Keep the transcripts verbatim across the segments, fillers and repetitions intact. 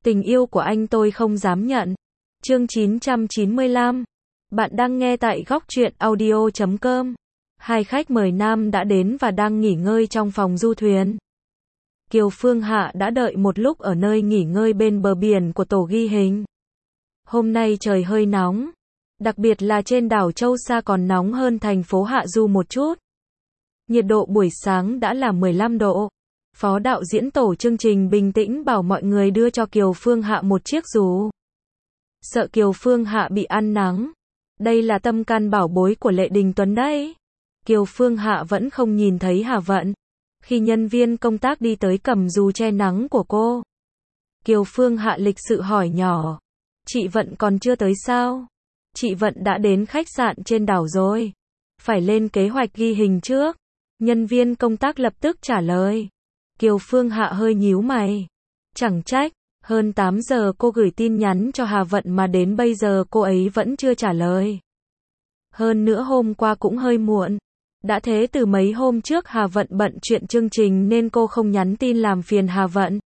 Tình yêu của anh tôi không dám nhận. Chương chín trăm chín mươi lăm. Bạn đang nghe tại góc truyện audio chấm com. Hai khách mời nam đã đến và đang nghỉ ngơi trong phòng du thuyền. Kiều Phương Hạ đã đợi một lúc ở nơi nghỉ ngơi bên bờ biển của tổ ghi hình. Hôm nay trời hơi nóng, đặc biệt là trên đảo Châu Sa còn nóng hơn thành phố Hạ Du một chút. Nhiệt độ buổi sáng đã là mười lăm độ. Phó đạo diễn tổ chương trình bình tĩnh bảo mọi người đưa cho Kiều Phương Hạ một chiếc dù. Sợ Kiều Phương Hạ bị ăn nắng. Đây là tâm can bảo bối của Lệ Đình Tuấn đấy. Kiều Phương Hạ vẫn không nhìn thấy Hà Vận. Khi nhân viên công tác đi tới cầm dù che nắng của cô, Kiều Phương Hạ lịch sự hỏi nhỏ. Chị Vận còn chưa tới sao? Chị Vận đã đến khách sạn trên đảo rồi. Phải lên kế hoạch ghi hình trước. Nhân viên công tác lập tức trả lời. Kiều Phương Hạ hơi nhíu mày. Chẳng trách, hơn tám giờ cô gửi tin nhắn cho Hà Vận mà đến bây giờ cô ấy vẫn chưa trả lời. Hơn nữa hôm qua cũng hơi muộn. Đã thế từ mấy hôm trước Hà Vận bận chuyện chương trình nên cô không nhắn tin làm phiền Hà Vận.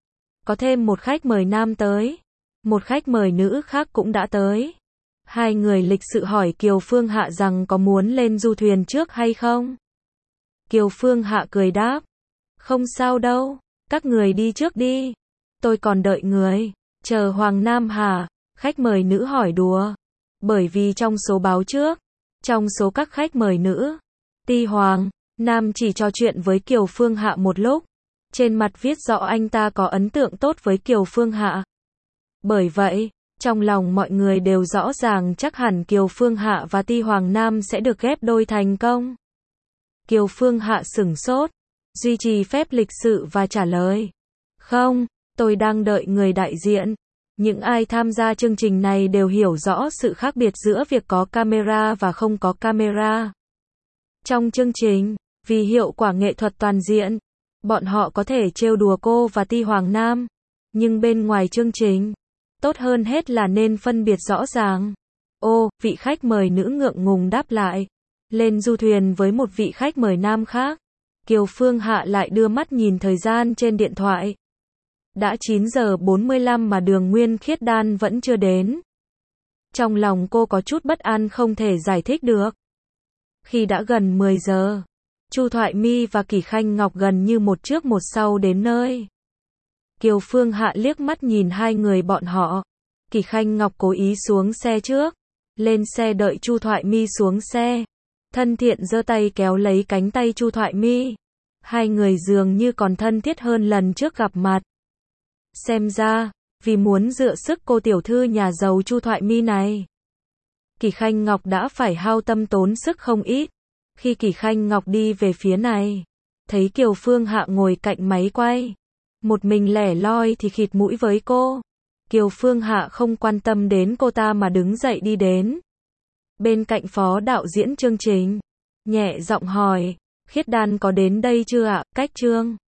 Có thêm một khách mời nam tới. Một khách mời nữ khác cũng đã tới. Hai người lịch sự hỏi Kiều Phương Hạ rằng có muốn lên du thuyền trước hay không? Kiều Phương Hạ cười đáp. Không sao đâu, các người đi trước đi. Tôi còn đợi người. Chờ Hoàng Nam hả? Khách mời nữ hỏi đùa. Bởi vì trong số báo trước, trong số các khách mời nữ, Ti Hoàng Nam chỉ trò chuyện với Kiều Phương Hạ một lúc. Trên mặt viết rõ anh ta có ấn tượng tốt với Kiều Phương Hạ. Bởi vậy, trong lòng mọi người đều rõ ràng chắc hẳn Kiều Phương Hạ và Ti Hoàng Nam sẽ được ghép đôi thành công. Kiều Phương Hạ sửng sốt, duy trì phép lịch sự và trả lời. Không, tôi đang đợi người đại diện. Những ai tham gia chương trình này đều hiểu rõ sự khác biệt giữa việc có camera và không có camera. Trong chương trình, vì hiệu quả nghệ thuật toàn diện, bọn họ có thể trêu đùa cô và Ti Hoàng Nam. Nhưng bên ngoài chương trình, tốt hơn hết là nên phân biệt rõ ràng. Ô, vị khách mời nữ ngượng ngùng đáp lại. Lên du thuyền với một vị khách mời nam khác. Kiều Phương Hạ lại đưa mắt nhìn thời gian trên điện thoại. Đã chín giờ bốn mươi lăm mà Đường Nguyên Khiết Đan vẫn chưa đến. Trong lòng cô có chút bất an không thể giải thích được. Khi đã gần mười giờ, Chu Thoại My và Kỷ Khanh Ngọc gần như một trước một sau đến nơi. Kiều Phương Hạ liếc mắt nhìn hai người bọn họ. Kỷ Khanh Ngọc cố ý xuống xe trước, lên xe đợi Chu Thoại My xuống xe. Thân thiện giơ tay kéo lấy cánh tay Chu Thoại My. Hai người dường như còn thân thiết hơn lần trước gặp mặt. Xem ra, vì muốn dựa sức cô tiểu thư nhà giàu Chu Thoại My này, Kỷ Khanh Ngọc đã phải hao tâm tốn sức không ít. Khi Kỷ Khanh Ngọc đi về phía này, thấy Kiều Phương Hạ ngồi cạnh máy quay, một mình lẻ loi thì khịt mũi với cô. Kiều Phương Hạ không quan tâm đến cô ta mà đứng dậy đi đến bên cạnh phó đạo diễn chương trình, nhẹ giọng hỏi, Khiết Đan có đến đây chưa ạ? Cách Trương